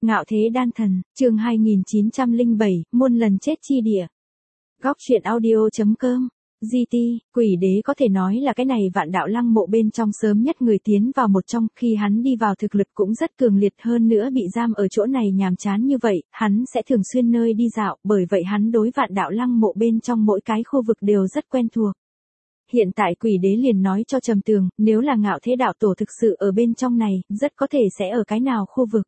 Ngạo thế đan thần, chương 2907, muôn lần chết chi địa. Góc truyện audio.com. GT, quỷ đế có thể nói là cái này vạn đạo lăng mộ bên trong sớm nhất người tiến vào một trong, khi hắn đi vào thực lực cũng rất cường liệt, hơn nữa bị giam ở chỗ này nhàm chán như vậy, hắn sẽ thường xuyên nơi đi dạo, bởi vậy hắn đối vạn đạo lăng mộ bên trong mỗi cái khu vực đều rất quen thuộc. Hiện tại quỷ đế liền nói cho Trầm Tường, nếu là Ngạo thế đạo tổ thực sự ở bên trong này, rất có thể sẽ ở cái nào khu vực?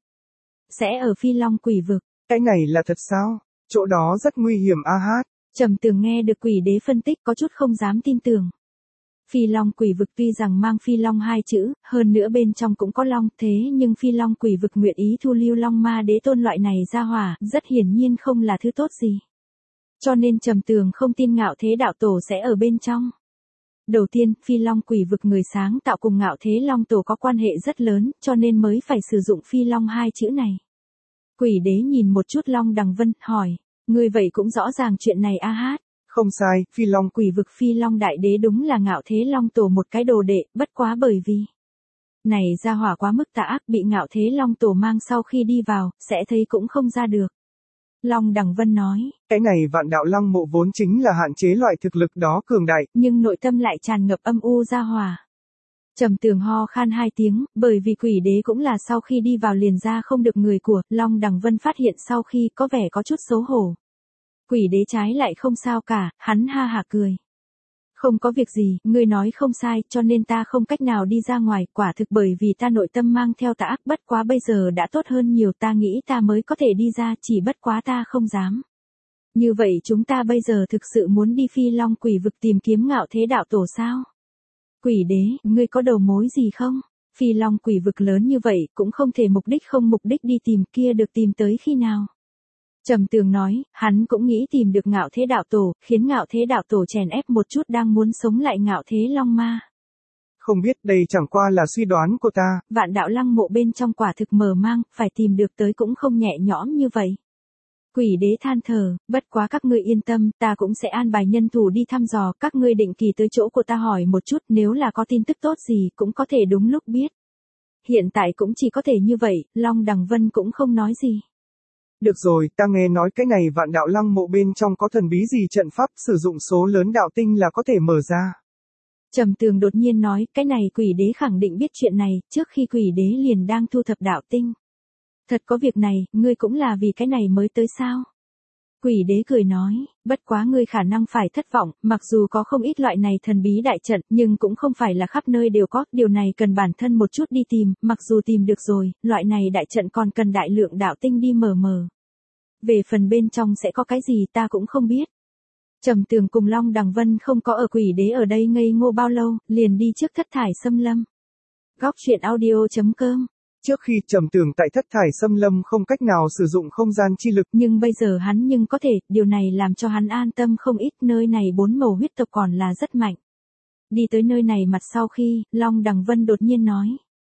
Sẽ ở Phi Long quỷ vực. Cái này là thật sao? Chỗ đó rất nguy hiểm a hát. Trầm Tường nghe được quỷ đế phân tích có chút không dám tin tưởng. Phi Long quỷ vực tuy rằng mang Phi Long hai chữ, hơn nữa bên trong cũng có Long, thế nhưng Phi Long quỷ vực nguyện ý thu lưu Long ma đế tôn loại này ra hỏa, rất hiển nhiên không là thứ tốt gì. Cho nên Trầm Tường không tin Ngạo thế đạo tổ sẽ ở bên trong. Đầu tiên, Phi Long quỷ vực người sáng tạo cùng Ngạo thế Long tổ có quan hệ rất lớn, cho nên mới phải sử dụng Phi Long hai chữ này. Quỷ đế nhìn một chút Long Đằng Vân, hỏi, ngươi vậy cũng rõ ràng chuyện này a hát. Không sai, Phi Long quỷ vực Phi Long đại đế đúng là Ngạo thế Long tổ một cái đồ đệ, bất quá bởi vì này ra hỏa quá mức tà ác, bị Ngạo thế Long tổ mang sau khi đi vào, sẽ thấy cũng không ra được. Long Đằng Vân nói, cái này vạn đạo lăng mộ vốn chính là hạn chế loại thực lực đó cường đại, nhưng nội tâm lại tràn ngập âm u ra hỏa. Trầm Tường ho khan hai tiếng, bởi vì quỷ đế cũng là sau khi đi vào liền ra không được người của, Long Đằng Vân phát hiện sau khi có vẻ có chút xấu hổ. Quỷ đế trái lại không sao cả, hắn ha hả cười. Không có việc gì, ngươi nói không sai, cho nên ta không cách nào đi ra ngoài, quả thực bởi vì ta nội tâm mang theo tà ác, bất quá bây giờ đã tốt hơn nhiều, ta nghĩ ta mới có thể đi ra, chỉ bất quá ta không dám. Như vậy chúng ta bây giờ thực sự muốn đi Phi Long quỷ vực tìm kiếm Ngạo thế đạo tổ sao? Quỷ đế, ngươi có đầu mối gì không? Phi Long quỷ vực lớn như vậy, cũng không thể không mục đích đi tìm, kia được tìm tới khi nào? Trầm Tường nói, hắn cũng nghĩ tìm được Ngạo thế đạo tổ, khiến Ngạo thế đạo tổ chèn ép một chút đang muốn sống lại Ngạo thế Long ma. Không biết, đây chẳng qua là suy đoán của ta. Vạn đạo lăng mộ bên trong quả thực mờ mang, phải tìm được tới cũng không nhẹ nhõm như vậy. Quỷ đế than thở, bất quá các ngươi yên tâm, ta cũng sẽ an bài nhân thủ đi thăm dò, các ngươi định kỳ tới chỗ của ta hỏi một chút, nếu là có tin tức tốt gì cũng có thể đúng lúc biết. Hiện tại cũng chỉ có thể như vậy, Long Đằng Vân cũng không nói gì. Được rồi, ta nghe nói cái này vạn đạo lăng mộ bên trong có thần bí gì trận pháp, sử dụng số lớn đạo tinh là có thể mở ra. Trầm Tường đột nhiên nói, cái này quỷ đế khẳng định biết chuyện này, trước khi quỷ đế liền đang thu thập đạo tinh. Thật có việc này, ngươi cũng là vì cái này mới tới sao? Quỷ đế cười nói, bất quá ngươi khả năng phải thất vọng, mặc dù có không ít loại này thần bí đại trận, nhưng cũng không phải là khắp nơi đều có, điều này cần bản thân một chút đi tìm, mặc dù tìm được rồi, loại này đại trận còn cần đại lượng đạo tinh đi mở. Về phần bên trong sẽ có cái gì ta cũng không biết. Trầm Tường cùng Long Đằng Vân không có ở quỷ đế ở đây ngây ngô bao lâu, liền đi trước Thất Thải Xâm Lâm. Góc truyện audio.com. Trước khi Trầm Tường tại Thất Thải Xâm Lâm không cách nào sử dụng không gian chi lực, nhưng bây giờ hắn có thể, điều này làm cho hắn an tâm không ít, nơi này 4 màu huyết tộc còn là rất mạnh. Đi tới nơi này mặt sau khi, Long Đằng Vân đột nhiên nói.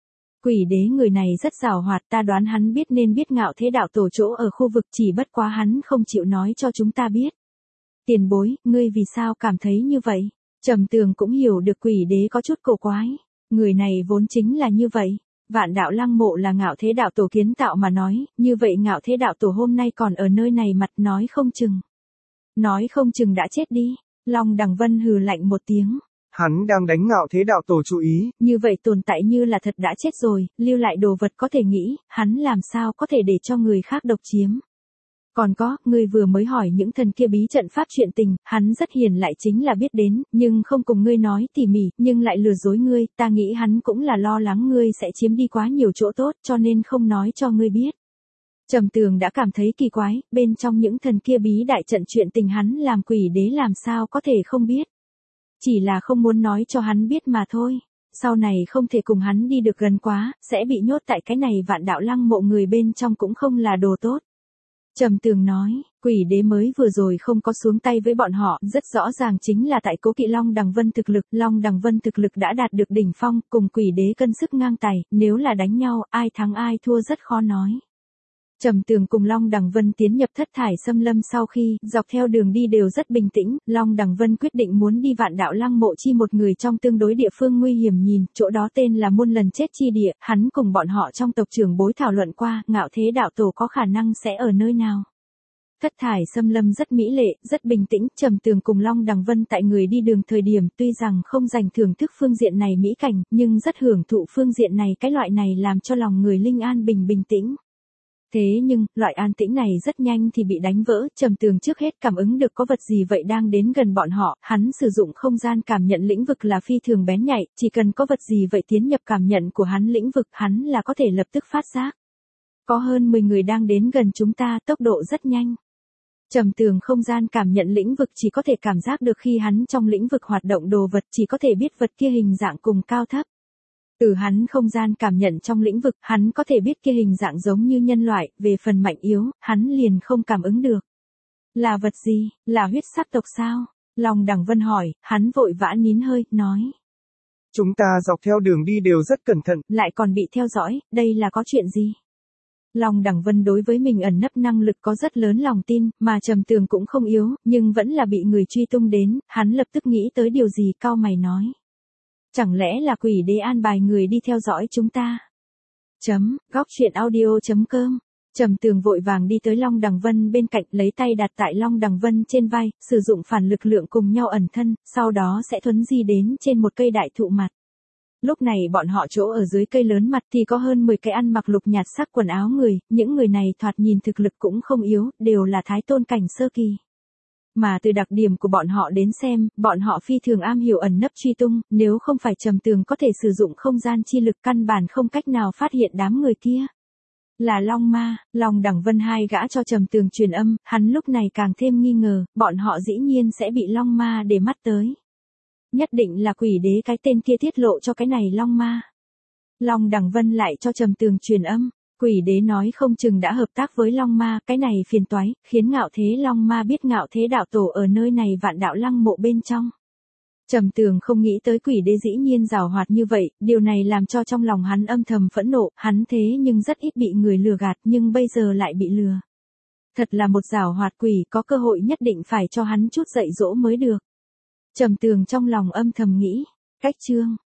Quỷ đế người này rất giàu hoạt, ta đoán hắn nên biết Ngạo thế đạo tổ chỗ ở khu vực, chỉ bất quá hắn không chịu nói cho chúng ta biết. Tiền bối, ngươi vì sao cảm thấy như vậy? Trầm Tường cũng hiểu được quỷ đế có chút cổ quái. Người này vốn chính là như vậy. Vạn đạo lăng mộ là Ngạo thế đạo tổ kiến tạo mà nói, như vậy Ngạo thế đạo tổ hôm nay còn ở nơi này mặt nói không chừng. Nói không chừng đã chết đi. Long Đằng Vân hừ lạnh một tiếng. Hắn đang đánh Ngạo thế đạo tổ chú ý. Như vậy tồn tại như là thật đã chết rồi, lưu lại đồ vật có thể nghĩ, hắn làm sao có thể để cho người khác độc chiếm. Còn có, ngươi vừa mới hỏi những thần kia bí trận pháp chuyện tình, hắn rất hiền lại chính là biết đến, nhưng không cùng ngươi nói tỉ mỉ, nhưng lại lừa dối ngươi, ta nghĩ hắn cũng là lo lắng ngươi sẽ chiếm đi quá nhiều chỗ tốt, cho nên không nói cho ngươi biết. Trầm Tường đã cảm thấy kỳ quái, bên trong những thần kia bí đại trận chuyện tình hắn làm quỷ đế làm sao có thể không biết. Chỉ là không muốn nói cho hắn biết mà thôi. Sau này không thể cùng hắn đi được gần quá, sẽ bị nhốt tại cái này vạn đạo lăng mộ, người bên trong cũng không là đồ tốt. Trầm Tường nói, quỷ đế mới vừa rồi không có xuống tay với bọn họ, rất rõ ràng chính là tại cố kỵ Long Đằng Vân thực lực, Long Đằng Vân thực lực đã đạt được đỉnh phong, cùng quỷ đế cân sức ngang tài, nếu là đánh nhau, ai thắng ai thua rất khó nói. Trầm Tường cùng Long Đằng Vân tiến nhập thất thải xâm lâm sau khi, dọc theo đường đi đều rất bình tĩnh, Long Đằng Vân quyết định muốn đi Vạn Đạo Lăng mộ chi một người trong tương đối địa phương nguy hiểm nhìn, chỗ đó tên là muôn lần chết chi địa, hắn cùng bọn họ trong tộc trưởng bối thảo luận qua, ngạo thế đạo tổ có khả năng sẽ ở nơi nào. Thất thải xâm lâm rất mỹ lệ, rất bình tĩnh, Trầm Tường cùng Long Đằng Vân tại người đi đường thời điểm tuy rằng không dành thưởng thức phương diện này mỹ cảnh, nhưng rất hưởng thụ phương diện này, cái loại này làm cho lòng người linh an bình tĩnh. Thế nhưng, loại an tĩnh này rất nhanh thì bị đánh vỡ, Trầm Tường trước hết cảm ứng được có vật gì vậy đang đến gần bọn họ, hắn sử dụng không gian cảm nhận lĩnh vực là phi thường bén nhạy, chỉ cần có vật gì vậy tiến nhập cảm nhận của hắn lĩnh vực, hắn là có thể lập tức phát giác. Có hơn 10 người đang đến gần chúng ta, tốc độ rất nhanh. Trầm Tường không gian cảm nhận lĩnh vực chỉ có thể cảm giác được khi hắn trong lĩnh vực hoạt động đồ vật, chỉ có thể biết vật kia hình dạng cùng cao thấp. Từ hắn không gian cảm nhận trong lĩnh vực, hắn có thể biết kia hình dạng giống như nhân loại, về phần mạnh yếu, hắn liền không cảm ứng được. Là vật gì, là huyết sắc tộc sao? Long Đằng Vân hỏi, hắn vội vã nín hơi, nói. Chúng ta dọc theo đường đi đều rất cẩn thận. Lại còn bị theo dõi, đây là có chuyện gì? Long Đằng Vân đối với mình ẩn nấp năng lực có rất lớn lòng tin, mà Trầm Tường cũng không yếu, nhưng vẫn là bị người truy tung đến, hắn lập tức nghĩ tới điều gì, cau mày nói. Chẳng lẽ là quỷ đế an bài người đi theo dõi chúng ta? Góc truyện audio.com Trầm Tường vội vàng đi tới Long Đằng Vân bên cạnh, lấy tay đặt tại Long Đằng Vân trên vai, sử dụng phản lực lượng cùng nhau ẩn thân, sau đó sẽ thuấn di đến trên một cây đại thụ mặt. Lúc này bọn họ chỗ ở dưới cây lớn mặt thì có hơn 10 cái ăn mặc lục nhạt sắc quần áo người, những người này thoạt nhìn thực lực cũng không yếu, đều là thái tôn cảnh sơ kỳ. Mà từ đặc điểm của bọn họ đến xem, bọn họ phi thường am hiểu ẩn nấp truy tung, nếu không phải Trầm Tường có thể sử dụng không gian chi lực căn bản không cách nào phát hiện đám người kia. Là Long Ma, Long Đằng Vân hai gã cho Trầm Tường truyền âm, hắn lúc này càng thêm nghi ngờ, bọn họ dĩ nhiên sẽ bị Long Ma để mắt tới. Nhất định là quỷ đế cái tên kia tiết lộ cho cái này Long Ma. Long Đằng Vân lại cho Trầm Tường truyền âm. Quỷ đế nói không chừng đã hợp tác với Long Ma, cái này phiền toái, khiến ngạo thế Long Ma biết ngạo thế đạo tổ ở nơi này Vạn Đạo Lăng mộ bên trong. Trầm Tường không nghĩ tới quỷ đế dĩ nhiên giàu hoạt như vậy, điều này làm cho trong lòng hắn âm thầm phẫn nộ, hắn thế nhưng rất ít bị người lừa gạt nhưng bây giờ lại bị lừa. Thật là một giàu hoạt quỷ, có cơ hội nhất định phải cho hắn chút dạy dỗ mới được. Trầm Tường trong lòng âm thầm nghĩ, cách chương.